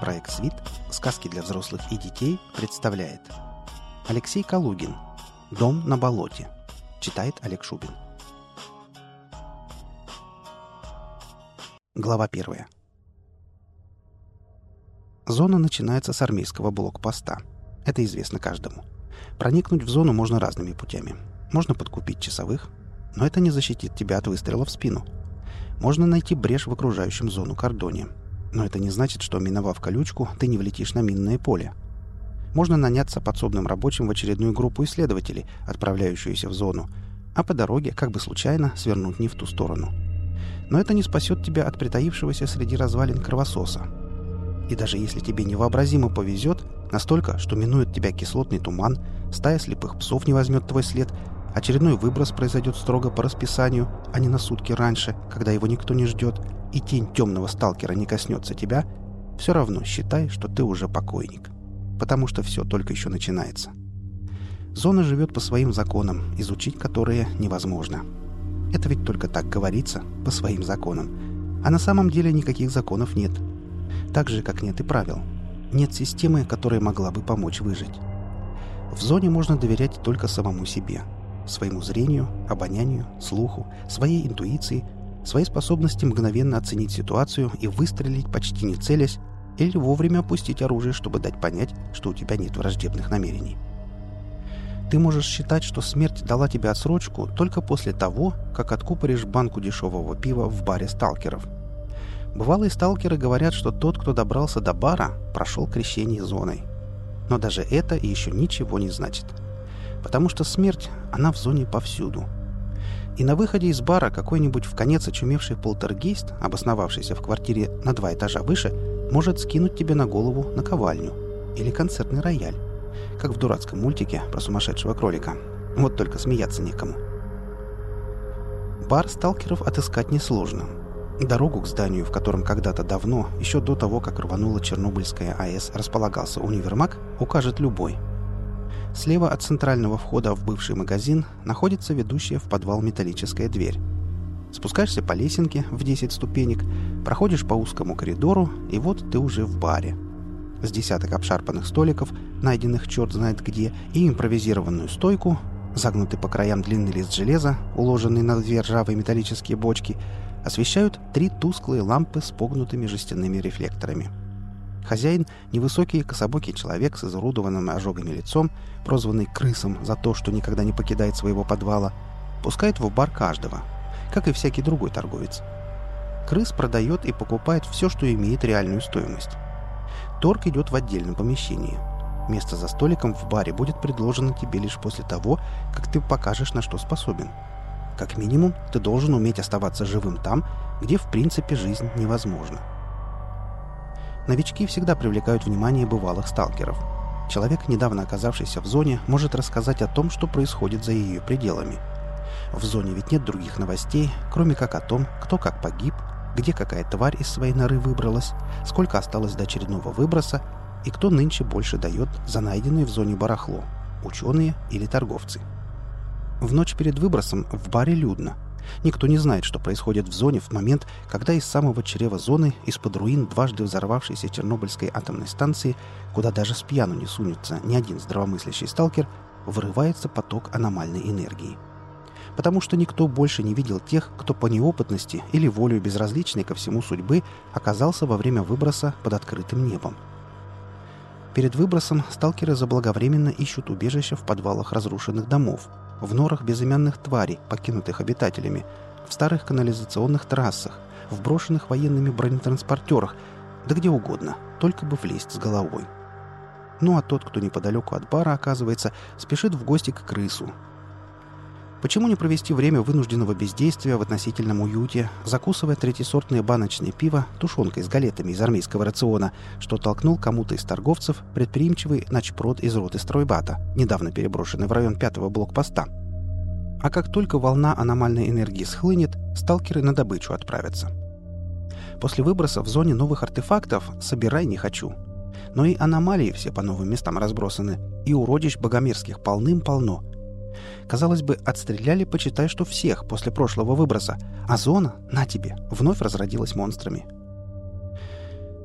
Проект «Свит. Сказки для взрослых и детей» представляет Алексей Калугин. «Дом на болоте». Читает Олег Шубин. Глава 1. Зона начинается с армейского блокпоста. Это известно каждому. Проникнуть в зону можно разными путями. Можно подкупить часовых, но это не защитит тебя от выстрела в спину. Можно найти брешь в окружающем зону кордоне, но это не значит, что, миновав колючку, ты не влетишь на минное поле. Можно наняться подсобным рабочим в очередную группу исследователей, отправляющуюся в зону, а по дороге, как бы случайно, свернуть не в ту сторону. Но это не спасет тебя от притаившегося среди развалин кровососа. И даже если тебе невообразимо повезет, настолько, что минует тебя кислотный туман, стая слепых псов не возьмет твой след, очередной выброс произойдет строго по расписанию, а не на сутки раньше, когда его никто не ждет, и тень темного сталкера не коснется тебя, все равно считай, что ты уже покойник. Потому что все только еще начинается. Зона живет по своим законам, изучить которые невозможно. Это ведь только так говорится, по своим законам. А на самом деле никаких законов нет. Так же, как нет и правил. Нет системы, которая могла бы помочь выжить. В зоне можно доверять только самому себе. Своему зрению, обонянию, слуху, своей интуиции, своей способности мгновенно оценить ситуацию и выстрелить, почти не целясь, или вовремя опустить оружие, чтобы дать понять, что у тебя нет враждебных намерений. Ты можешь считать, что смерть дала тебе отсрочку только после того, как откупоришь банку дешевого пива в баре сталкеров. Бывалые сталкеры говорят, что тот, кто добрался до бара, прошел крещение зоной. Но даже это еще ничего не значит. Потому что смерть, она в зоне повсюду. И на выходе из бара какой-нибудь вконец очумевший полтергейст, обосновавшийся в квартире на 2 этажа выше, может скинуть тебе на голову наковальню или концертный рояль, как в дурацком мультике про сумасшедшего кролика. Вот только смеяться некому. Бар сталкеров отыскать несложно. Дорогу к зданию, в котором когда-то давно, еще до того, как рванула Чернобыльская АЭС, располагался универмаг, укажет любой. Слева от центрального входа в бывший магазин находится ведущая в подвал металлическая дверь. Спускаешься по лесенке в 10 ступенек, проходишь по узкому коридору, и вот ты уже в баре. С десяток обшарпанных столиков, найденных черт знает где, и импровизированную стойку, загнутый по краям длинный лист железа, уложенный на 2 ржавые металлические бочки, освещают 3 тусклые лампы с погнутыми жестяными рефлекторами. Хозяин, невысокий кособокий человек с изуродованным ожогами лицом, прозванный крысом за то, что никогда не покидает своего подвала, пускает в бар каждого, как и всякий другой торговец. Крыс продает и покупает все, что имеет реальную стоимость. Торг идет в отдельном помещении. Место за столиком в баре будет предложено тебе лишь после того, как ты покажешь, на что способен. Как минимум, ты должен уметь оставаться живым там, где в принципе жизнь невозможна. Новички всегда привлекают внимание бывалых сталкеров. Человек, недавно оказавшийся в зоне, может рассказать о том, что происходит за ее пределами. В зоне ведь нет других новостей, кроме как о том, кто как погиб, где какая тварь из своей норы выбралась, сколько осталось до очередного выброса и кто нынче больше дает за найденное в зоне барахло – ученые или торговцы. В ночь перед выбросом в баре людно. Никто не знает, что происходит в зоне в момент, когда из самого чрева зоны, из-под руин дважды взорвавшейся Чернобыльской атомной станции, куда даже с пьяну не сунется ни один здравомыслящий сталкер, вырывается поток аномальной энергии. Потому что никто больше не видел тех, кто по неопытности или волею безразличной ко всему судьбы оказался во время выброса под открытым небом. Перед выбросом сталкеры заблаговременно ищут убежища в подвалах разрушенных домов, в норах безымянных тварей, покинутых обитателями, в старых канализационных трассах, в брошенных военными бронетранспортерах, да где угодно, только бы влезть с головой. Ну а тот, кто неподалеку от бара оказывается, спешит в гости к крысу. Почему не провести время вынужденного бездействия в относительном уюте, закусывая третьесортное баночное пиво тушенкой с галетами из армейского рациона, что толкнул кому-то из торговцев предприимчивый начпрод из роты стройбата, недавно переброшенный в район 5-го блокпоста. А как только волна аномальной энергии схлынет, сталкеры на добычу отправятся. После выброса в зоне новых артефактов собирай не хочу. Но и аномалии все по новым местам разбросаны, и уродищ богомерзких полным-полно. Казалось бы, отстреляли, почитай, что всех после прошлого выброса, а зона, на тебе, вновь разродилась монстрами.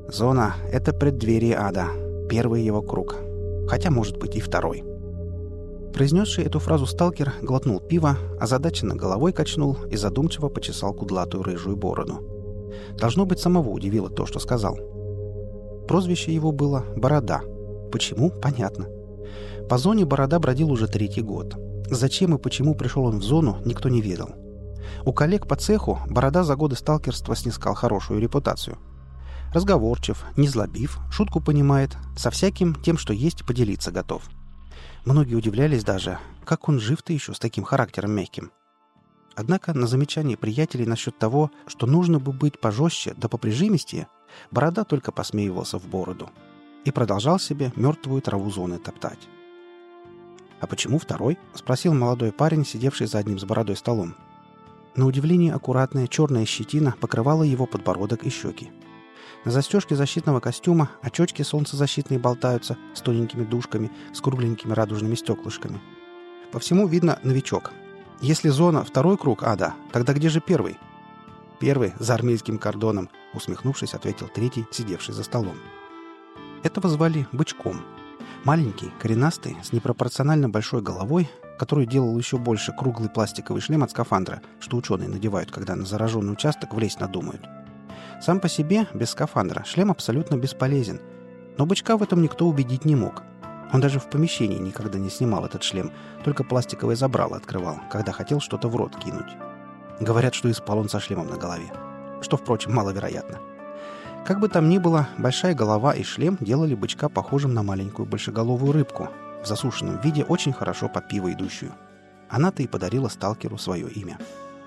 Зона — это преддверие ада, первый его круг. Хотя, может быть, и второй. Произнесший эту фразу сталкер глотнул пива, озадаченно головой качнул и задумчиво почесал кудлатую рыжую бороду. Должно быть, самого удивило то, что сказал. Прозвище его было «Борода». Почему? Понятно. По зоне Борода бродил уже 3-й год. Зачем и почему пришел он в зону, никто не ведал. У коллег по цеху Борода за годы сталкерства снискал хорошую репутацию. Разговорчив, незлобив, шутку понимает, со всяким тем, что есть, поделиться готов. Многие удивлялись даже, как он жив-то еще с таким характером мягким. Однако на замечание приятелей насчет того, что нужно бы быть пожестче да поприжимистее, Борода только посмеивался в бороду и продолжал себе мертвую траву зоны топтать. «А почему второй?» — спросил молодой парень, сидевший за одним с бородой столом. На удивление аккуратная черная щетина покрывала его подбородок и щеки. На застежке защитного костюма очечки солнцезащитные болтаются с тоненькими дужками, с кругленькими радужными стеклышками. По всему видно новичок. Если зона — второй круг ада, тогда где же первый? «Первый, за армейским кордоном», — усмехнувшись, ответил третий, сидевший за столом. Этого звали Бычком. Маленький, коренастый, с непропорционально большой головой, которую делал еще больше круглый пластиковый шлем от скафандра, что ученые надевают, когда на зараженный участок влезть надумают. Сам по себе, без скафандра, шлем абсолютно бесполезен. Но Бычка в этом никто убедить не мог. Он даже в помещении никогда не снимал этот шлем, только пластиковое забрало открывал, когда хотел что-то в рот кинуть. Говорят, что и спал он со шлемом на голове. Что, впрочем, маловероятно. Как бы там ни было, большая голова и шлем делали Бычка похожим на маленькую большеголовую рыбку, в засушенном виде очень хорошо под пиво идущую. Она-то и подарила сталкеру свое имя.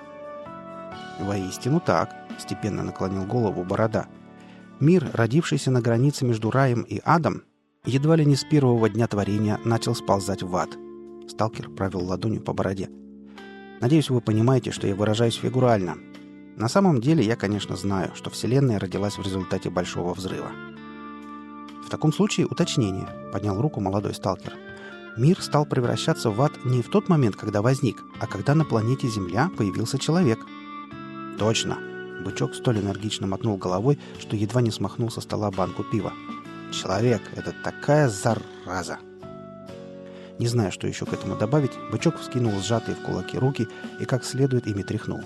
«Воистину так», — степенно наклонил голову Борода. «Мир, родившийся на границе между раем и адом, едва ли не с первого дня творения начал сползать в ад». Сталкер провел ладонью по бороде. «Надеюсь, вы понимаете, что я выражаюсь фигурально. На самом деле я, конечно, знаю, что Вселенная родилась в результате Большого взрыва». «В таком случае уточнение», — поднял руку молодой сталкер. «Мир стал превращаться в ад не в тот момент, когда возник, а когда на планете Земля появился человек». «Точно!» — Бычок столь энергично мотнул головой, что едва не смахнул со стола банку пива. «Человек — это такая зараза!» Не зная, что еще к этому добавить, Бычок вскинул сжатые в кулаки руки и как следует ими тряхнул.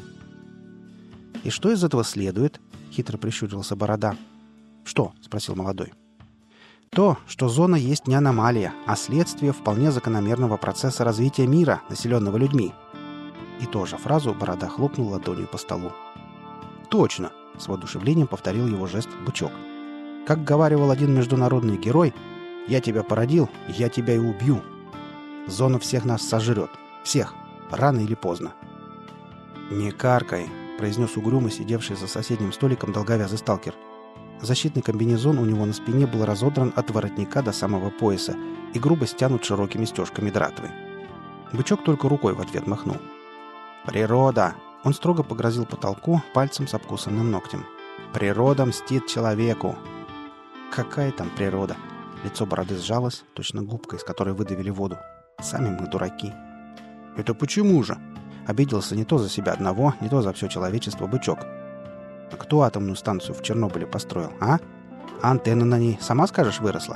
«И что из этого следует?» — хитро прищурился Борода. «Что?» — спросил молодой. «То, что зона есть не аномалия, а следствие вполне закономерного процесса развития мира, населенного людьми». И тоже фразу Борода хлопнул ладонью по столу. «Точно!» — с воодушевлением повторил его жест Бычок. «Как говаривал один международный герой, я тебя породил, я тебя и убью. Зона всех нас сожрет. Всех. Рано или поздно». «Не каркай!» — произнес угрюмо сидевший за соседним столиком долговязый сталкер. Защитный комбинезон у него на спине был разодран от воротника до самого пояса и грубо стянут широкими стежками дратвы. Бычок только рукой в ответ махнул. «Природа!» — он строго погрозил потолку пальцем с обкусанным ногтем. «Природа мстит человеку!» «Какая там природа?» Лицо Бороды сжалось, точно губка, из которой выдавили воду. «Сами мы дураки». «Это почему же?» Обиделся не то за себя одного, не то за все человечество Бычок. «А кто атомную станцию в Чернобыле построил, а? А антенна на ней, сама скажешь, выросла?»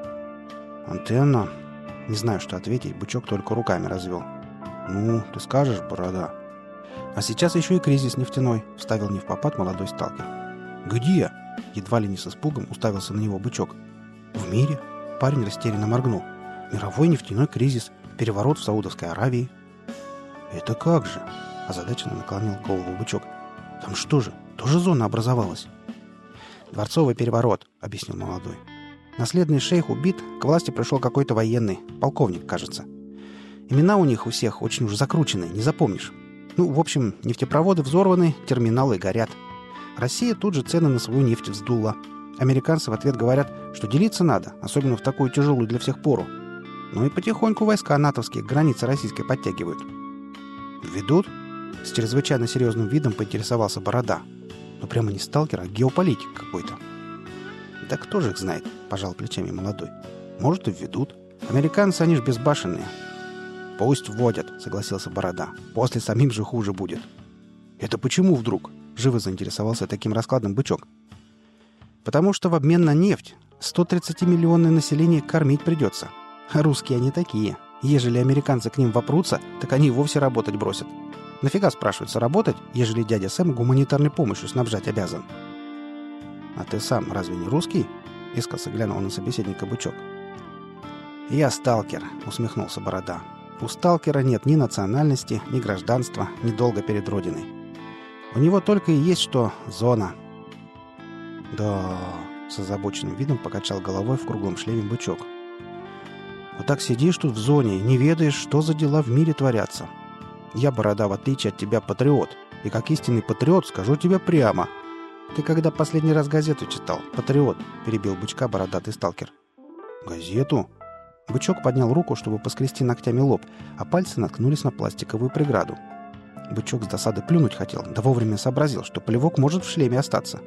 «Антенна?» Не знаю, что ответить, Бычок только руками развел. «Ну, ты скажешь, Борода». «А сейчас еще и кризис нефтяной», — вставил невпопад молодой сталкер. «Где?» — едва ли не с испугом уставился на него Бычок. «В мире?» — парень растерянно моргнул. «Мировой нефтяной кризис, переворот в Саудовской Аравии». «Это как же?» — озадаченно наклонил голову Бычок. «Там что же, тоже зона образовалась?» «Дворцовый переворот», — объяснил молодой. «Наследный шейх убит, к власти пришел какой-то военный, полковник, кажется. Имена у них у всех очень уж закрученные, не запомнишь. Ну, в общем, нефтепроводы взорваны, терминалы горят. Россия тут же цены на свою нефть вздула. Американцы в ответ говорят, что делиться надо, особенно в такую тяжелую для всех пору. Ну и потихоньку войска натовские к границе российской подтягивают». «Ведут?» — с чрезвычайно серьезным видом поинтересовался Борода. «Ну прямо не сталкер, а геополитик какой-то». «Да кто же их знает?» — пожал плечами молодой. «Может, и введут. Американцы, они ж безбашенные». «Пусть вводят», — согласился Борода. «После самим же хуже будет». «Это почему вдруг?» — живо заинтересовался таким раскладом Бычок. Потому что в обмен на нефть 130-миллионное население кормить придется. А русские они такие. Ежели американцы к ним вопрутся, так они и вовсе работать бросят. Нафига, спрашивается, работать, ежели дядя Сэм гуманитарной помощью снабжать обязан? А ты сам разве не русский? Искоса глянул на собеседника Бычок. «Я сталкер», — усмехнулся Борода. «У сталкера нет ни национальности, ни гражданства, ни долга перед Родиной. У него только и есть что зона». «Да...» — с озабоченным видом покачал головой в круглом шлеме Бычок. «Вот так сидишь тут в зоне и не ведаешь, что за дела в мире творятся. Я, Борода, в отличие от тебя, патриот. И как истинный патриот скажу тебе прямо. Ты когда последний раз газету читал, патриот?» — перебил Бычка бородатый сталкер. «Газету?» Бычок поднял руку, чтобы поскрести ногтями лоб, а пальцы наткнулись на пластиковую преграду. Бычок с досады плюнуть хотел, да вовремя сообразил, что плевок может в шлеме остаться.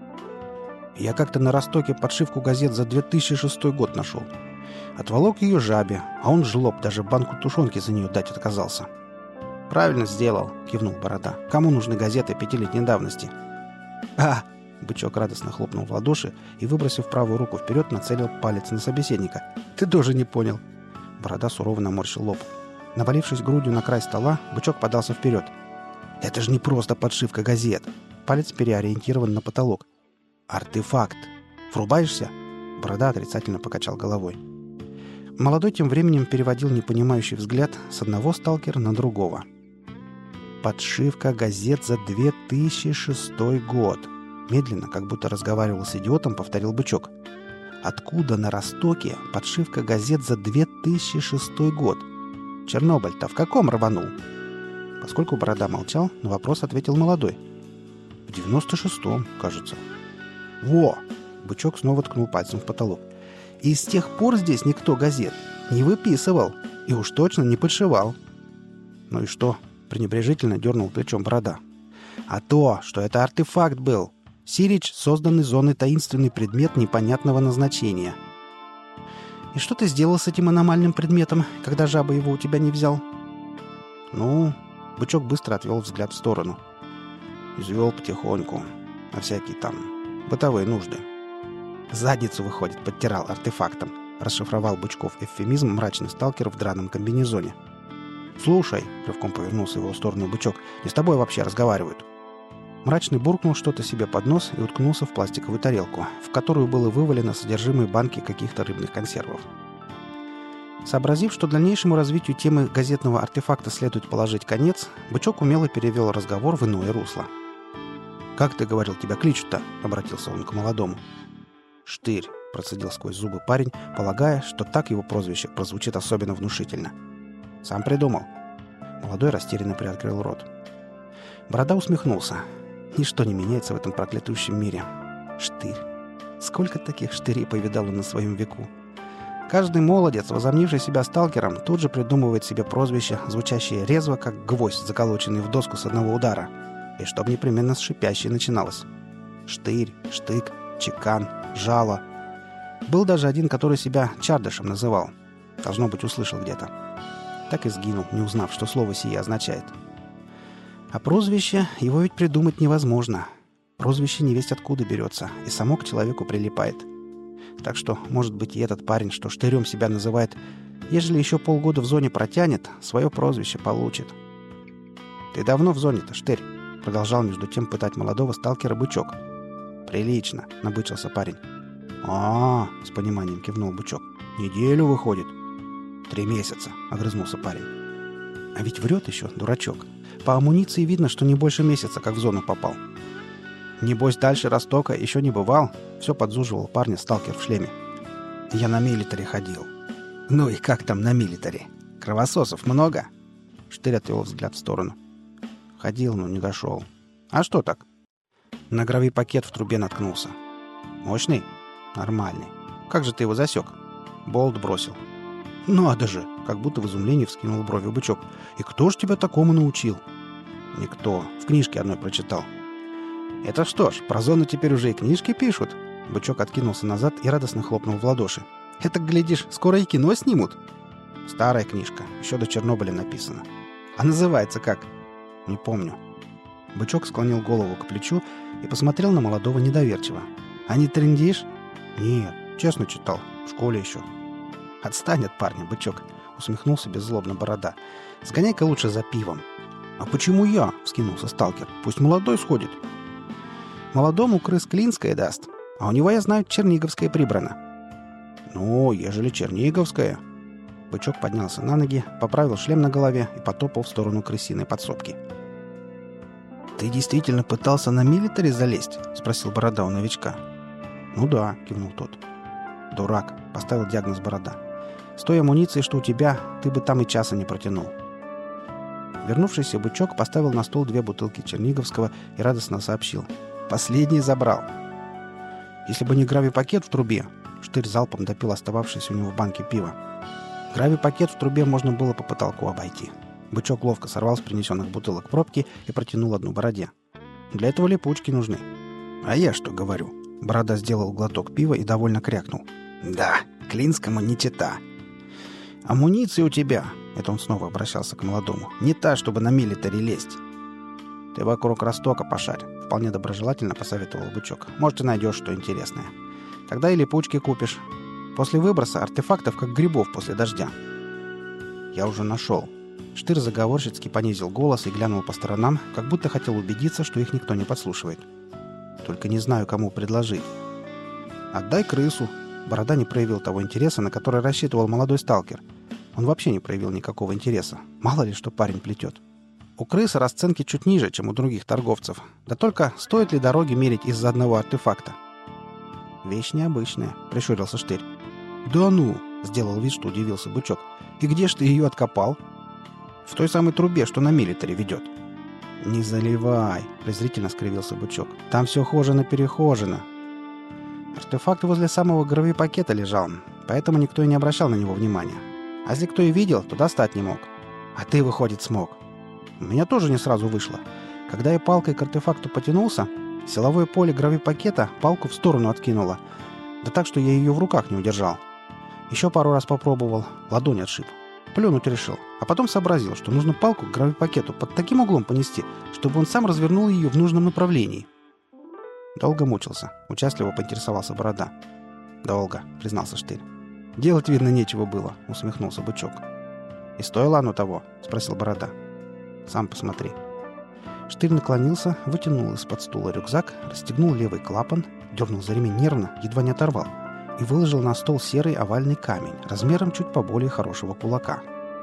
«Я как-то на Ростоке подшивку газет за 2006 год нашел. Отволок ее жабе, а он жлоб, даже банку тушенки за нее дать отказался». «Правильно сделал», — кивнул Борода. «Кому нужны газеты 5-летней давности?» «А!» — Бычок радостно хлопнул в ладоши и, выбросив правую руку вперед, нацелил палец на собеседника. «Ты тоже не понял!» Борода сурово наморщил лоб. Навалившись грудью на край стола, Бычок подался вперед. «Это же не просто подшивка газет!» Палец переориентирован на потолок. «Артефакт! Врубаешься?» Борода отрицательно покачал головой. Молодой тем временем переводил непонимающий взгляд с одного сталкера на другого. «Подшивка газет за 2006 год!» Медленно, как будто разговаривал с идиотом, повторил Бычок. «Откуда на Ростоке подшивка газет за 2006 год? Чернобыль-то в каком рванул?» Поскольку Борода молчал, на вопрос ответил молодой. «В 96-м, кажется». «Во!» — Бычок снова ткнул пальцем в потолок. «И с тех пор здесь никто газет не выписывал и уж точно не подшивал». «Ну и что?» — пренебрежительно дернул плечом Борода. «А то, что это артефакт был. Сирич, созданный зоной таинственный предмет непонятного назначения». «И что ты сделал с этим аномальным предметом, когда жаба его у тебя не взял?» «Ну...» — Бычок быстро отвел взгляд в сторону. «Извел потихоньку. На всякие там бытовые нужды». «Задницу, выходит, подтирал артефактом», — расшифровал Бычков эвфемизм мрачный сталкер в драном комбинезоне. «Слушай», — рывком повернулся в его сторону Бычок, — «не с тобой вообще разговаривают». Мрачный буркнул что-то себе под нос и уткнулся в пластиковую тарелку, в которую было вывалено содержимое банки каких-то рыбных консервов. Сообразив, что дальнейшему развитию темы газетного артефакта следует положить конец, Бычок умело перевел разговор в иное русло. «Как ты говорил, тебя кличут-то?» — обратился он к молодому. «Штырь», — процедил сквозь зубы парень, полагая, что так его прозвище прозвучит особенно внушительно. «Сам придумал». Молодой растерянно приоткрыл рот. Борода усмехнулся. Ничто не меняется в этом проклятущем мире. Штырь. Сколько таких штырей повидал он на своем веку? Каждый молодец, возомнивший себя сталкером, тут же придумывает себе прозвище, звучащее резво, как гвоздь, заколоченный в доску с одного удара. И чтоб непременно с шипящей начиналось. Штырь, штык, чекан, жало. Был даже один, который себя Чардышем называл. Должно быть, услышал где-то. Так и сгинул, не узнав, что слово сие означает. А прозвище его ведь придумать невозможно. Прозвище невесть откуда берется и само к человеку прилипает. Так что, может быть, и этот парень, что штырем себя называет, ежели еще полгода в зоне протянет, свое прозвище получит. «Ты давно в зоне-то, штырь?» — продолжал между тем пытать молодого сталкера Бычок. «Прилично», — набычился парень. «С пониманием кивнул Бычок. «Неделю, выходит». 3 месяца», — огрызнулся парень. «А ведь врет еще, дурачок. По амуниции видно, что не больше месяца, как в зону попал». «Небось, дальше Ростока еще не бывал?» — все подзуживал парня сталкер в шлеме. «Я на милитаре ходил». «Ну и как там на милитаре? Кровососов много?» Штырь отвел взгляд в сторону. «Ходил, но не дошел». «А что так?» На гравипакет в трубе наткнулся. «Мощный?» «Нормальный. Как же ты его засек?» «Болт бросил». «Надо же!» — как будто в изумлении вскинул брови Бычок. «И кто ж тебя такому научил?» «Никто. В книжке одной прочитал». «Это что ж, про зону теперь уже и книжки пишут?» Бычок откинулся назад и радостно хлопнул в ладоши. «Это, глядишь, скоро и кино снимут?» «Старая книжка. Еще до Чернобыля написана». «А называется как?» «Не помню». Бычок склонил голову к плечу и посмотрел на молодого недоверчиво. А не трындишь? Нет, честно читал. В школе еще. Отстань от парня, бычок, усмехнулся беззлобно Борода. Сгоняй-ка лучше за пивом. А почему я? Вскинулся сталкер. Пусть молодой сходит. Молодому крыс Клинское даст. А у него, я знаю, Черниговское прибрано. Ну, ежели Черниговское. Бычок поднялся на ноги, поправил шлем на голове и потопал в сторону крысиной подсобки. «Ты действительно пытался на милитари залезть?» — спросил Борода у новичка. «Ну да», — кивнул тот. «Дурак», — поставил диагноз Борода. «С той амуницией, что у тебя, ты бы там и часа не протянул». Вернувшийся бычок поставил на стол 2 бутылки Черниговского и радостно сообщил. «Последний забрал». «Если бы не гравипакет в трубе», — Штырь залпом допил остававшееся у него в банке пива. «Гравипакет в трубе можно было по потолку обойти». Бычок ловко сорвал с принесенных бутылок пробки и протянул одну Бороде. «Для этого липучки нужны». «А я что говорю?» Борода сделал глоток пива и довольно крякнул. «Да, Клинскому не чета». «Амуниция у тебя», — это он снова обращался к молодому, — «не та, чтобы на милитари лезть». «Ты вокруг Ростока пошарь», — вполне доброжелательно посоветовал бычок. «Может, и найдешь что интересное. Тогда и липучки купишь. После выброса артефактов, как грибов после дождя». «Я уже нашел». Штырь заговорщицки понизил голос и глянул по сторонам, как будто хотел убедиться, что их никто не подслушивает. «Только не знаю, кому предложить». «Отдай крысу». Борода не проявил того интереса, на который рассчитывал молодой сталкер. Он вообще не проявил никакого интереса. Мало ли, что парень плетет. У крысы расценки чуть ниже, чем у других торговцев. Да только стоит ли дороги мерить из-за одного артефакта? «Вещь необычная», — прищурился Штырь. «Да ну!» — сделал вид, что удивился бычок. «И где ж ты ее откопал?» «В той самой трубе, что на милитаре ведет». «Не заливай!» — презрительно скривился бычок. «Там все хожено-перехожено». Артефакт возле самого гравипакета лежал, поэтому никто и не обращал на него внимания. А если кто и видел, то достать не мог. А ты, выходит, смог. У меня тоже не сразу вышло. Когда я палкой к артефакту потянулся, силовое поле гравипакета палку в сторону откинуло. Да так, что я ее в руках не удержал. Еще пару раз попробовал, ладонь отшиб. Плюнуть решил, а потом сообразил, что нужно палку к гравипакету под таким углом понести, чтобы он сам развернул ее в нужном направлении. Долго мучился, участливо поинтересовался Борода. «Долго», — признался Штырь. «Делать, видно, нечего было», — усмехнулся бычок. «И стоило оно того?» — спросил Борода. «Сам посмотри». Штырь наклонился, вытянул из-под стула рюкзак, расстегнул левый клапан, дернул за ремень нервно, едва не оторвал, и выложил на стол серый овальный камень, размером чуть поболее хорошего кулака.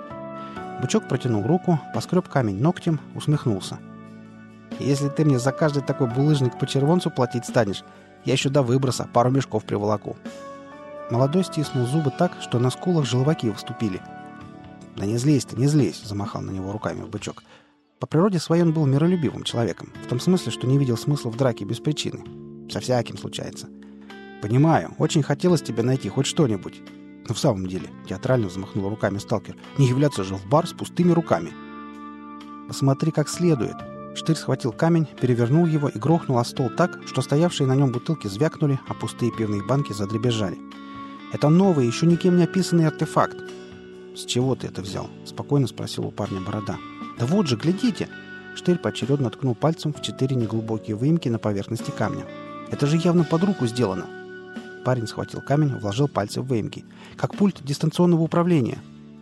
Бычок протянул руку, поскреб камень ногтем, усмехнулся. «Если ты мне за каждый такой булыжник по червонцу платить станешь, я еще до выброса пару мешков приволоку». Молодой стиснул зубы так, что на скулах желваки выступили. «Да не злись ты, не злись!» — замахал на него руками бычок. По природе своей он был миролюбивым человеком, в том смысле, что не видел смысла в драке без причины. Со всяким случается. «Понимаю, очень хотелось тебе найти хоть что-нибудь. Но в самом деле», — театрально взмахнул руками сталкер, — «не являться же в бар с пустыми руками». «Посмотри как следует». Штырь схватил камень, перевернул его и грохнул о стол так, что стоявшие на нем бутылки звякнули, а пустые пивные банки задребезжали. «Это новый, еще никем не описанный артефакт». «С чего ты это взял?» — спокойно спросил у парня Борода. «Да вот же, глядите!» Штырь поочередно ткнул пальцем в 4 неглубокие выемки на поверхности камня. «Это же явно под руку сделано». Парень схватил камень, вложил пальцы в выемки. «Как пульт дистанционного управления».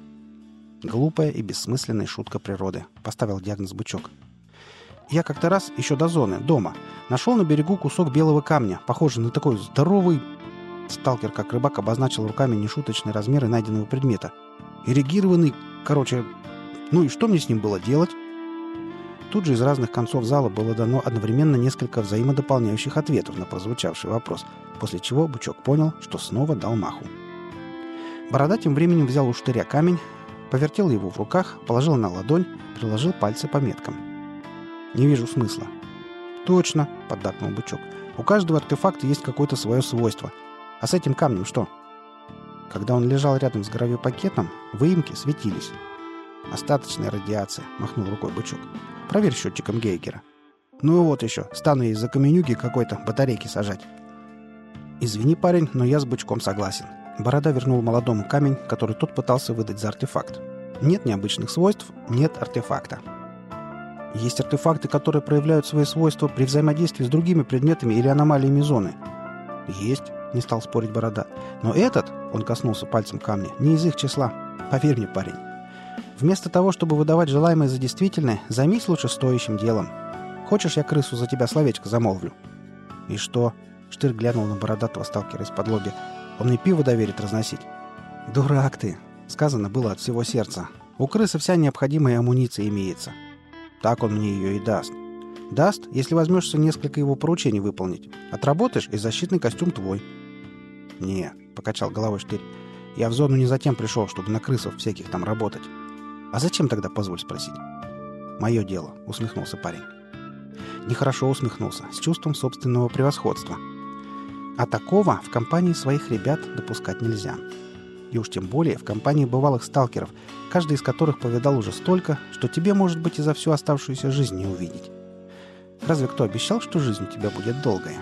«Глупая и бессмысленная шутка природы», — поставил диагноз бычок. «Я как-то раз, еще до зоны, дома, нашел на берегу кусок белого камня, похожий на такой здоровый...» Сталкер, как рыбак, обозначил руками нешуточные размеры найденного предмета. «Ирригированный... Короче... Ну и что мне с ним было делать?» Тут же из разных концов зала было дано одновременно несколько взаимодополняющих ответов на прозвучавший вопрос, после чего бычок понял, что снова дал маху. Борода тем временем взял у Штыря камень, повертел его в руках, положил на ладонь, приложил пальцы по меткам. «Не вижу смысла». «Точно», — поддакнул бычок. «У каждого артефакта есть какое-то свое свойство. А с этим камнем что?» Когда он лежал рядом с гравипакетом, выемки светились. «Остаточная радиация», — махнул рукой бычок. «Проверь счетчиком Гейгера». «Ну и вот еще, стану я из-за каменюки какой-то батарейки сажать». «Извини, парень, но я с бычком согласен». Борода вернул молодому камень, который тот пытался выдать за артефакт. «Нет необычных свойств, нет артефакта». «Есть артефакты, которые проявляют свои свойства при взаимодействии с другими предметами или аномалиями зоны». «Есть», — не стал спорить Борода. «Но этот, — он коснулся пальцем камня, — не из их числа. Поверь мне, парень. Вместо того, чтобы выдавать желаемое за действительное, займись лучше стоящим делом. Хочешь, я крысу за тебя словечко замолвлю?» «И что?» — Штырь глянул на бородатого сталкера из-под лобья. «Он мне пиво доверит разносить». «Дурак ты!» — сказано было от всего сердца. «У крысы вся необходимая амуниция имеется. Так он мне ее и даст. Даст, если возьмешься несколько его поручений выполнить. Отработаешь, и защитный костюм твой». «Не», — покачал головой Штырь. «Я в зону не затем пришел, чтобы на крысов всяких там работать». «А зачем тогда, позволь спросить?» «Мое дело», — усмехнулся парень. Нехорошо усмехнулся, с чувством собственного превосходства. А такого в компании своих ребят допускать нельзя. И уж тем более в компании бывалых сталкеров, каждый из которых повидал уже столько, что тебе, может быть, и за всю оставшуюся жизнь не увидеть. Разве кто обещал, что жизнь у тебя будет долгая?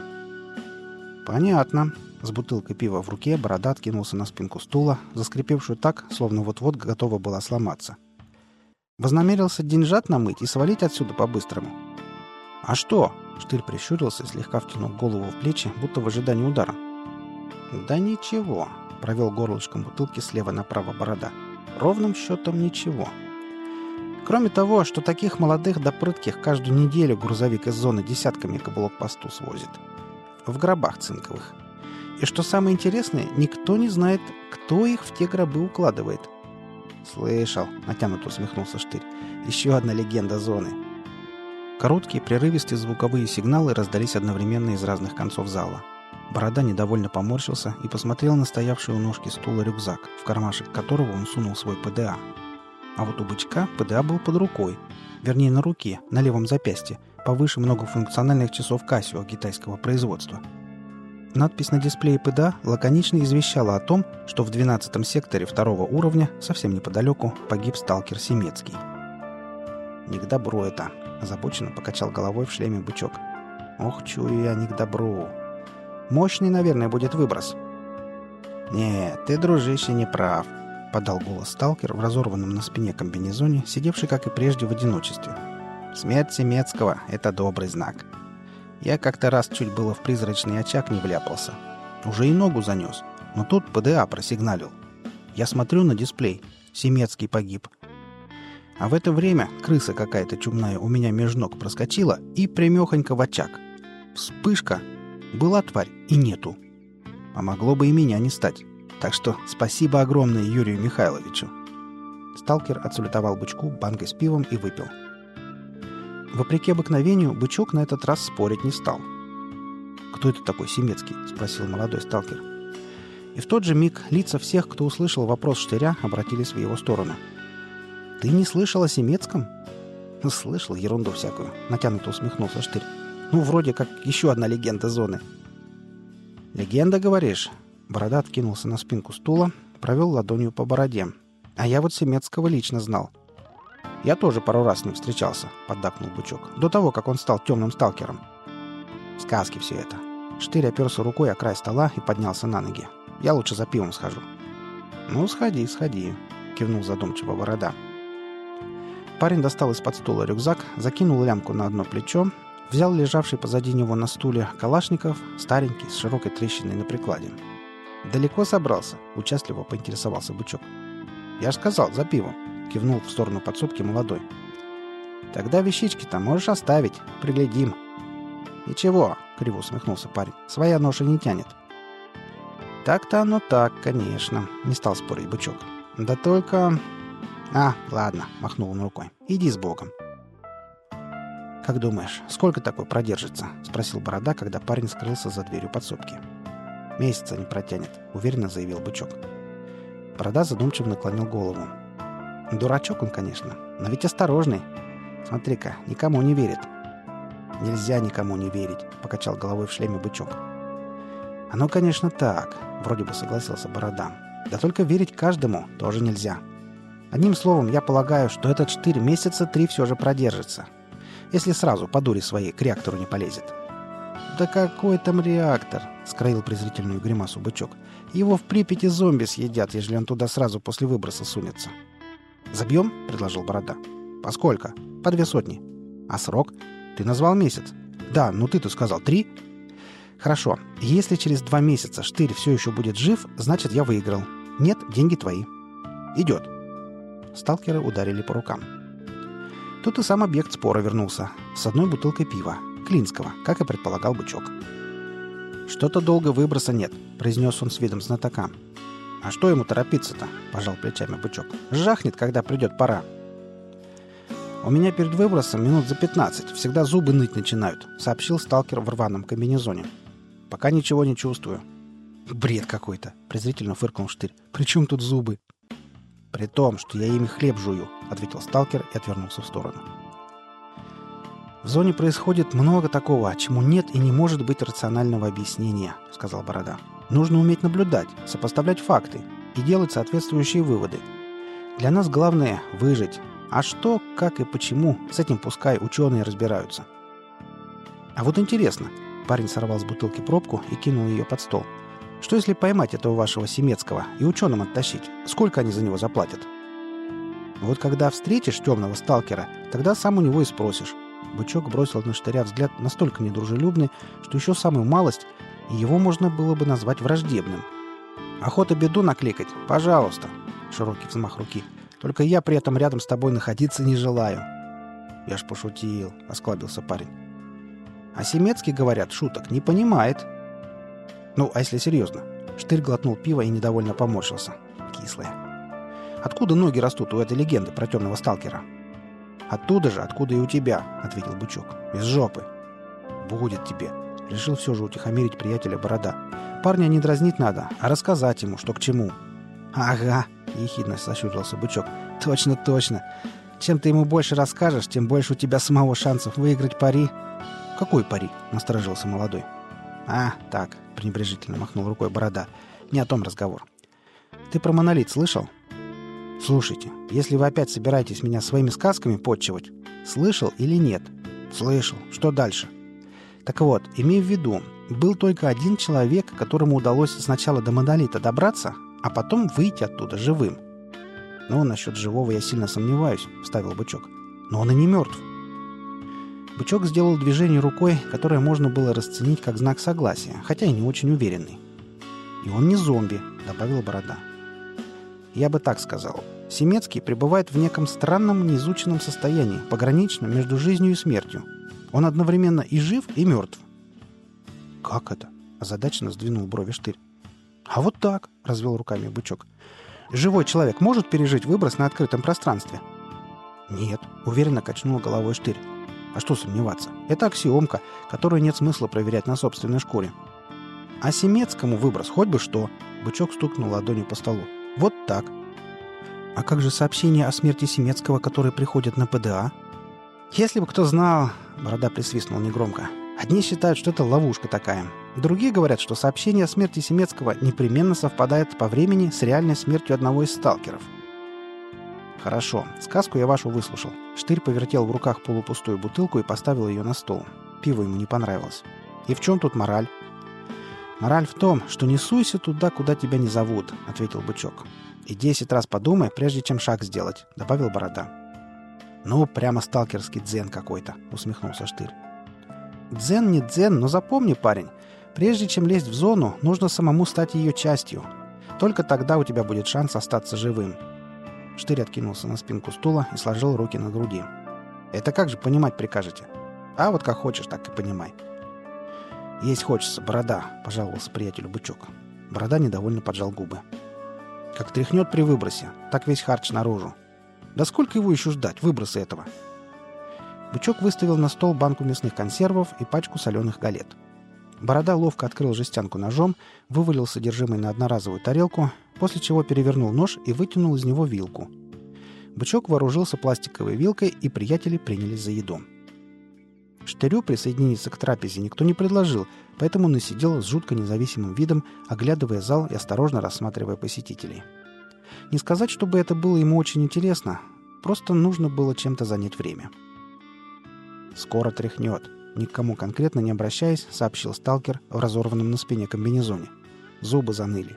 «Понятно». С бутылкой пива в руке Борода откинулся на спинку стула, заскрипевшую так, словно вот-вот готова была сломаться. «Вознамерился деньжат намыть и свалить отсюда по-быстрому?» «А что?» — Штырь прищурился и слегка втянул голову в плечи, будто в ожидании удара. «Да ничего», — провел горлышком бутылки слева направо Борода. «Ровным счетом ничего. Кроме того, что таких молодых да прытких каждую неделю грузовик из зоны десятками к блокпосту свозит. В гробах цинковых. И что самое интересное, никто не знает, кто их в те гробы укладывает». «Слышал», — натянуто усмехнулся Штырь. «Еще одна легенда зоны». Короткие, прерывистые звуковые сигналы раздались одновременно из разных концов зала. Борода недовольно поморщился и посмотрел на стоявший у ножки стула рюкзак, в кармашек которого он сунул свой ПДА. А вот у бычка ПДА был под рукой, вернее на руке, на левом запястье, повыше многофункциональных часов Casio китайского производства. Надпись на дисплее ПДА лаконично извещала о том, что в 12-м секторе 2-го уровня, совсем неподалеку, погиб сталкер Семецкий. «Не к добру это», — озабоченно покачал головой в шлеме бычок. «Ох, чую я, не к добру. Мощный, наверное, будет выброс». «Нет, ты, дружище, не прав», — подал голос сталкер в разорванном на спине комбинезоне, сидевший, как и прежде, в одиночестве. «Смерть Семецкого — это добрый знак. Я как-то раз чуть было в призрачный очаг не вляпался. Уже и ногу занес, но тут ПДА просигналил. Я смотрю на дисплей. Семецкий погиб. А в это время крыса какая-то чумная у меня меж ног проскочила и прямехонько в очаг. Вспышка. Была тварь и нету. А могло бы и меня не стать. Так что спасибо огромное Юрию Михайловичу». Сталкер отсалютовал бычку банкой с пивом и выпил. Вопреки обыкновению, бычок на этот раз спорить не стал. «Кто это такой Семецкий?» — спросил молодой сталкер. И в тот же миг лица всех, кто услышал вопрос Штыря, обратились в его сторону. «Ты не слышал о Семецком?» «Слышал ерунду всякую», — натянуто усмехнулся Штырь. «Ну, вроде как еще одна легенда зоны». «Легенда, говоришь?» Борода откинулся на спинку стула, провел ладонью по бороде. «А я вот Семецкого лично знал». «Я тоже пару раз с ним встречался», — поддакнул бычок, «до того, как он стал темным сталкером». «Сказки все это». Штырь оперся рукой о край стола и поднялся на ноги. «Я лучше за пивом схожу». «Ну, сходи, сходи», — кивнул задумчиво Борода. Парень достал из-под стула рюкзак, закинул лямку на одно плечо, взял лежавший позади него на стуле калашников, старенький, с широкой трещиной на прикладе. «Далеко собрался?» — участливо поинтересовался бычок. «Я ж сказал, за пивом», — кивнул в сторону подсобки молодой. «Тогда вещички-то можешь оставить, приглядим». «Ничего», — криво усмехнулся парень, — «своя ноша не тянет». «Так-то оно так, конечно», — не стал спорить бычок. «Да только...» «А, ладно», — махнул он рукой, — «иди с Богом». «Как думаешь, сколько такой продержится?» — спросил Борода, когда парень скрылся за дверью подсобки. «Месяца не протянет», — уверенно заявил бычок. Борода задумчиво наклонил голову. «Дурачок он, конечно, но ведь осторожный. Смотри-ка, никому не верит». «Нельзя никому не верить», — покачал головой в шлеме бычок. «Оно, конечно, так», — вроде бы согласился Борода. «Да только верить каждому тоже нельзя. Одним словом, я полагаю, что этот Штырь месяца 3 все же продержится. Если сразу по дуре своей к реактору не полезет». «Да какой там реактор?» — скроил презрительную гримасу бычок. «Его в Припяти зомби съедят, ежели он туда сразу после выброса сунется». «Забьем?» — предложил Борода. «Поскольку? По 200. А срок? Ты назвал месяц. Да, ну ты-то сказал 3. Хорошо. Если через 2 месяца Штырь все еще будет жив, значит, я выиграл. Нет, деньги твои. Идет. Сталкеры ударили по рукам. Тут и сам объект спора вернулся. С одной бутылкой пива. Клинского, как и предполагал Бычок. «Что-то долго выброса нет», — произнес он с видом знатока. «А что ему торопиться-то?» — пожал плечами Бычок. «Жахнет, когда придет пора». «У меня перед выбросом минут за 15. Всегда зубы ныть начинают», — сообщил сталкер в рваном комбинезоне. «Пока ничего не чувствую». «Бред какой-то», — презрительно фыркнул Штырь. «При чем тут зубы?» «При том, что я ими хлеб жую», — ответил сталкер и отвернулся в сторону. «В зоне происходит много такого, чему нет и не может быть рационального объяснения», — сказал Борода. «Нужно уметь наблюдать, сопоставлять факты и делать соответствующие выводы. Для нас главное — выжить. А что, как и почему, с этим пускай ученые разбираются». «А вот интересно», — парень сорвал с бутылки пробку и кинул ее под стол. «Что если поймать этого вашего Семецкого и ученым оттащить? Сколько они за него заплатят?» «Вот когда встретишь темного сталкера, тогда сам у него и спросишь». Бычок бросил на Штыря взгляд настолько недружелюбный, что еще самую малость, и его можно было бы назвать враждебным. «Охота беду накликать? Пожалуйста!» Широкий взмах руки. «Только я при этом рядом с тобой находиться не желаю». «Я ж пошутил», — осклабился парень. «А Семецкий, говорят, шуток не понимает». «Ну, а если серьезно?» Штырь глотнул пиво и недовольно поморщился. Кислое. «Откуда ноги растут у этой легенды про темного сталкера?» «Оттуда же, откуда и у тебя», — ответил Бычок. «Из жопы». «Будет тебе», — решил все же утихомирить приятеля Борода. «Парня не дразнить надо, а рассказать ему, что к чему». «Ага», — ехидно сощурился Бычок. «Точно, точно. Чем ты ему больше расскажешь, тем больше у тебя самого шансов выиграть пари». «Какой пари?» — насторожился молодой. «А, так», — пренебрежительно махнул рукой Борода. «Не о том разговор. Ты про монолит слышал?» «Слушайте, если вы опять собираетесь меня своими сказками подчивать, слышал или нет?» «Слышал. Что дальше?» «Так вот, имей в виду, был только один человек, которому удалось сначала до монолита добраться, а потом выйти оттуда живым». «Ну, насчет живого я сильно сомневаюсь», — вставил Бычок. «Но он и не мертв». Бычок сделал движение рукой, которое можно было расценить как знак согласия, хотя и не очень уверенный. «И он не зомби», — добавил Борода. «Я бы так сказал. Семецкий пребывает в неком странном, неизученном состоянии, пограничном между жизнью и смертью. Он одновременно и жив, и мертв». «Как это?» — озадаченно сдвинул брови Штырь. «А вот так», — развел руками Бычок. «Живой человек может пережить выброс на открытом пространстве?» «Нет», — уверенно качнул головой Штырь. «А что сомневаться? Это аксиомка, которую нет смысла проверять на собственной шкуре». «А Семецкому выброс хоть бы что», — Бычок стукнул ладонью по столу. «Вот так». «А как же сообщения о смерти Семецкого, которые приходят на ПДА?» «Если бы кто знал...» — Борода присвистнул негромко. «Одни считают, что это ловушка такая. Другие говорят, что сообщение о смерти Семецкого непременно совпадает по времени с реальной смертью одного из сталкеров». «Хорошо. Сказку я вашу выслушал». Штырь повертел в руках полупустую бутылку и поставил ее на стол. Пиво ему не понравилось. «И в чем тут мораль?» «Мораль в том, что не суйся туда, куда тебя не зовут», — ответил Бычок. «И 10 раз подумай, прежде чем шаг сделать», — добавил Борода. «Ну, прямо сталкерский дзен какой-то», — усмехнулся Штырь. «Дзен не дзен, но запомни, парень, прежде чем лезть в зону, нужно самому стать ее частью. Только тогда у тебя будет шанс остаться живым». Штырь откинулся на спинку стула и сложил руки на груди. «Это как же понимать прикажете?» «А вот как хочешь, так и понимай». «Есть хочется, Борода», — пожаловался приятелю Бычок. Борода недовольно поджал губы. «Как тряхнет при выбросе, так весь харч наружу. Да сколько его еще ждать, выброса этого?» Бычок выставил на стол банку мясных консервов и пачку соленых галет. Борода ловко открыл жестянку ножом, вывалил содержимое на одноразовую тарелку, после чего перевернул нож и вытянул из него вилку. Бычок вооружился пластиковой вилкой, и приятели принялись за еду. Штырю присоединиться к трапезе никто не предложил, поэтому он и сидел с жутко независимым видом, оглядывая зал и осторожно рассматривая посетителей. Не сказать, чтобы это было ему очень интересно, просто нужно было чем-то занять время. «Скоро тряхнет», — ни к кому конкретно не обращаясь, сообщил сталкер в разорванном на спине комбинезоне. Зубы заныли.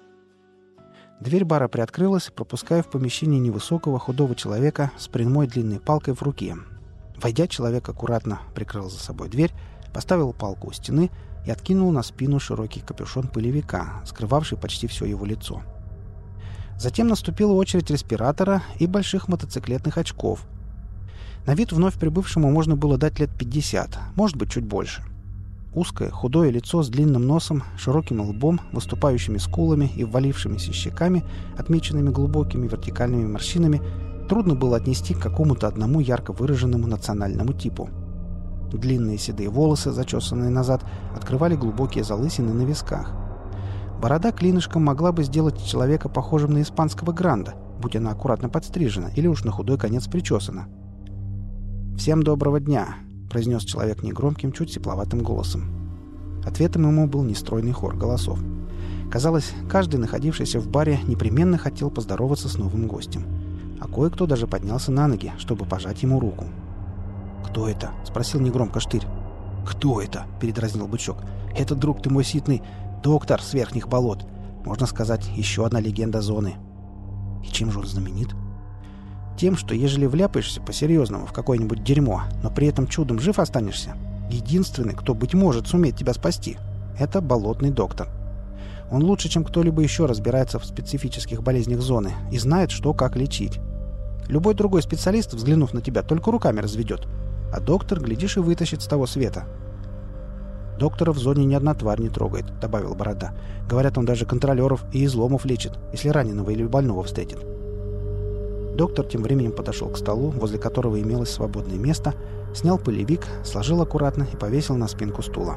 Дверь бара приоткрылась, пропуская в помещение невысокого худого человека с прямой длинной палкой в руке. Войдя, человек аккуратно прикрыл за собой дверь, поставил палку у стены и откинул на спину широкий капюшон пылевика, скрывавший почти все его лицо. Затем наступила очередь респиратора и больших мотоциклетных очков. На вид вновь прибывшему можно было дать лет 50, может быть, чуть больше. Узкое, худое лицо с длинным носом, широким лбом, выступающими скулами и ввалившимися щеками, отмеченными глубокими вертикальными морщинами, трудно было отнести к какому-то одному ярко выраженному национальному типу. Длинные седые волосы, зачесанные назад, открывали глубокие залысины на висках. Борода клинышком могла бы сделать человека похожим на испанского гранда, будь она аккуратно подстрижена или уж на худой конец причесана. «Всем доброго дня!» — произнес человек негромким, чуть сипловатым голосом. Ответом ему был нестройный хор голосов. Казалось, каждый, находившийся в баре, непременно хотел поздороваться с новым гостем. А кое-кто даже поднялся на ноги, чтобы пожать ему руку. «Кто это?» — спросил негромко Штырь. «Кто это?» — передразнил Бычок. «Это, друг ты мой ситный, доктор с верхних болот. Можно сказать, еще одна легенда зоны». «И чем же он знаменит?» «Тем, что ежели вляпаешься по-серьезному в какое-нибудь дерьмо, но при этом чудом жив останешься, единственный, кто, быть может, сумеет тебя спасти, это болотный доктор. Он лучше, чем кто-либо еще разбирается в специфических болезнях зоны и знает, что как лечить. Любой другой специалист, взглянув на тебя, только руками разведет, а доктор, глядишь, и вытащит с того света». «Доктора в зоне ни одна тварь не трогает», — добавил Борода. «Говорят, он даже контролеров и изломов лечит, если раненого или больного встретит». Доктор тем временем подошел к столу, возле которого имелось свободное место, снял пылевик, сложил аккуратно и повесил на спинку стула.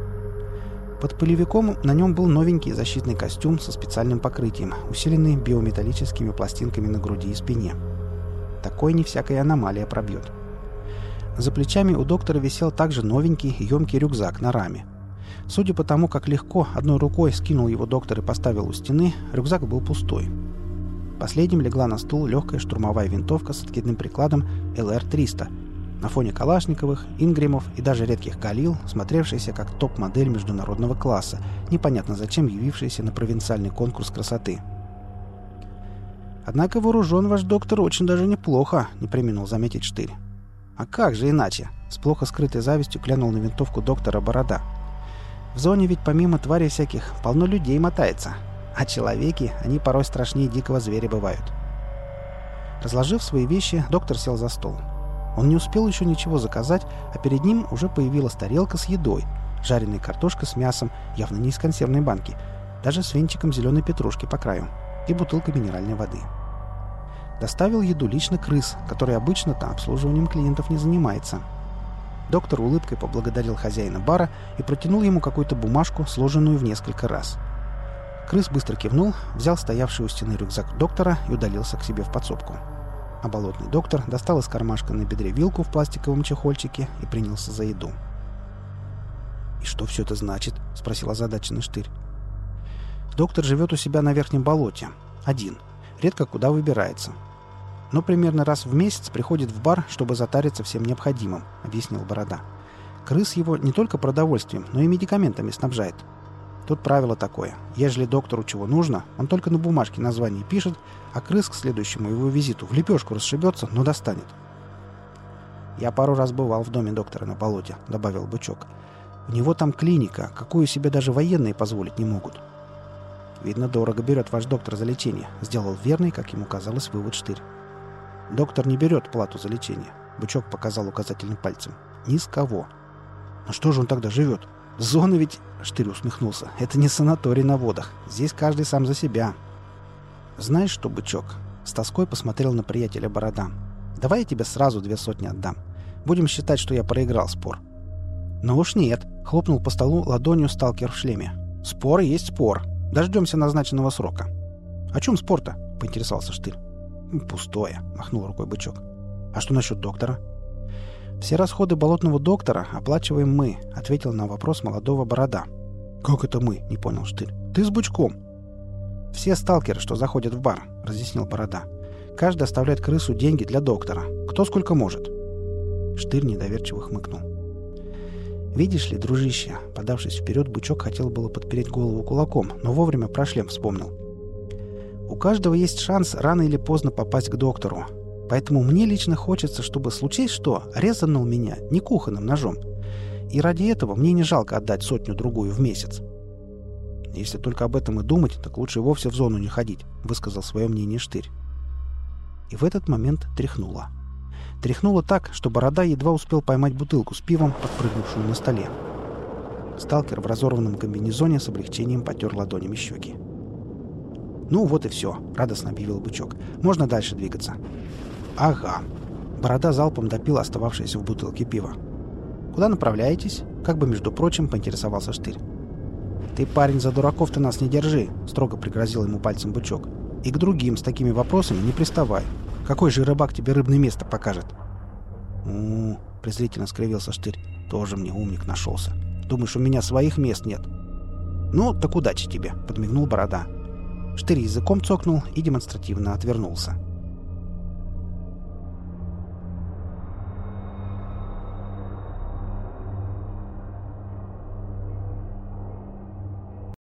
Под пылевиком на нем был новенький защитный костюм со специальным покрытием, усиленный биометаллическими пластинками на груди и спине. Такой не всякая аномалия пробьет. За плечами у доктора висел также новенький емкий рюкзак на раме. Судя по тому, как легко одной рукой скинул его доктор и поставил у стены, рюкзак был пустой. Последним легла на стул легкая штурмовая винтовка с откидным прикладом ЛР-300, на фоне калашниковых, ингримов и даже редких галил, смотревшаяся как топ-модель международного класса, непонятно зачем явившаяся на провинциальный конкурс красоты. «Однако вооружен ваш доктор очень даже неплохо», — не преминул заметить Штырь. «А как же иначе?» — с плохо скрытой завистью глянул на винтовку доктора Борода. «В зоне ведь помимо тварей всяких полно людей мотается. А человеки, они порой страшнее дикого зверя бывают». Разложив свои вещи, доктор сел за стол. Он не успел еще ничего заказать, а перед ним уже появилась тарелка с едой, жареная картошка с мясом, явно не из консервной банки, даже с венчиком зеленой петрушки по краю, и бутылка минеральной воды. Доставил еду лично крыс, который обычно-то обслуживанием клиентов не занимается. Доктор улыбкой поблагодарил хозяина бара и протянул ему какую-то бумажку, сложенную в несколько раз. Крыс быстро кивнул, взял стоявший у стены рюкзак доктора и удалился к себе в подсобку. А болотный доктор достал из кармашка на бедре вилку в пластиковом чехольчике и принялся за еду. «И что все это значит?» — спросил озадаченный Штырь. «Доктор живет у себя на верхнем болоте. Один. Редко куда выбирается. Но примерно раз в месяц приходит в бар, чтобы затариться всем необходимым», — объяснил Борода. «Крыс его не только продовольствием, но и медикаментами снабжает. Тут правило такое. Ежели доктору чего нужно, он только на бумажке название пишет, а крыс к следующему его визиту в лепешку расшибется, но достанет». «Я пару раз бывал в доме доктора на болоте», — добавил Бычок. «У него там клиника, какую себе даже военные позволить не могут». «Видно, дорого берет ваш доктор за лечение», — сделал верный, как ему казалось, вывод Штырь. «Доктор не берет плату за лечение», — Бычок показал указательным пальцем. «Ни с кого». «Но что же он тогда живет? Зона ведь...» — Штырь усмехнулся. «Это не санаторий на водах. Здесь каждый сам за себя». «Знаешь что, Бычок?» — с тоской посмотрел на приятеля Борода. «Давай я тебе сразу 200 отдам. Будем считать, что я проиграл спор». «Ну уж нет», — хлопнул по столу ладонью сталкер в шлеме. «Спор есть спор. Дождемся назначенного срока». «О чем спор-то?» — поинтересовался Штырь. «Пустое», — махнул рукой Бычок. «А что насчет доктора?» «Все расходы болотного доктора оплачиваем мы», — ответил на вопрос молодого Борода. «Как это мы?» — не понял Штырь. «Ты с Бычком». «Все сталкеры, что заходят в бар», — разъяснил Борода. «Каждый оставляет крысу деньги для доктора. Кто сколько может». Штырь недоверчиво хмыкнул. «Видишь ли, дружище», — подавшись вперед, Бычок хотел было подпереть голову кулаком, но вовремя про шлем вспомнил. «У каждого есть шанс рано или поздно попасть к доктору. Поэтому мне лично хочется, чтобы, случись что, резанул меня не кухонным ножом. И ради этого мне не жалко отдать 100-другую в месяц. Если только об этом и думать, так лучше и вовсе в зону не ходить, высказал свое мнение Штырь. И в этот момент тряхнуло. Тряхнуло так, что Борода едва успел поймать бутылку с пивом, подпрыгнувшую на столе. Сталкер в разорванном комбинезоне с облегчением потер ладонями щеки. «Ну вот и все», — радостно объявил Бычок. «Можно дальше двигаться». «Ага». Борода залпом допил остававшееся в бутылке пива. «Куда направляетесь?» — как бы, между прочим, поинтересовался Штырь. «Ты, парень, за дураков-то нас не держи», — строго пригрозил ему пальцем Бычок. «И к другим с такими вопросами не приставай. Какой же рыбак тебе рыбное место покажет?» Презрительно скривился Штырь. «Тоже мне умник нашелся. Думаешь, у меня своих мест нет?» «Ну, так удачи тебе», — подмигнул Борода. Штырь языком цокнул и демонстративно отвернулся.